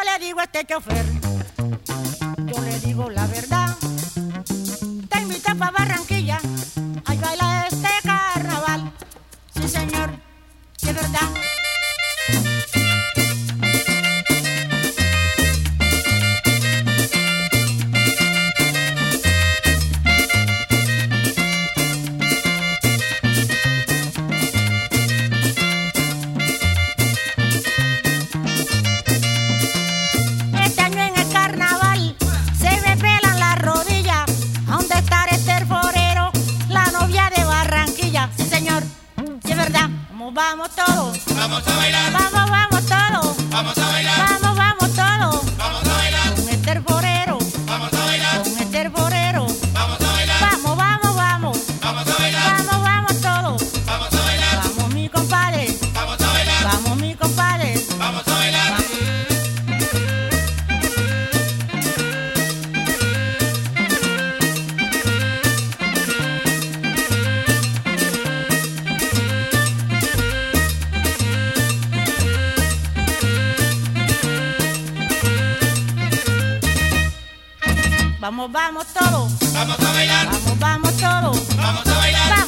le digo a este chofer, yo le digo la verdad, te invito pa' Barranquilla, ay baila este carnaval. Sí señor, que es verdad. Vamos todos, vamos a bailar, vamos todos, vamos a bailar, vamos todos, vamos a bailar, con este forero, vamos a bailar, con este forero, vamos a bailar, vamos, vamos a bailar, vamos todos, vamos a bailar, vamos mi compadre, vamos a bailar, vamos mi compadre, vamos a bailar. vamos todos, Vamos a bailar, vamos todos, vamos a bailar.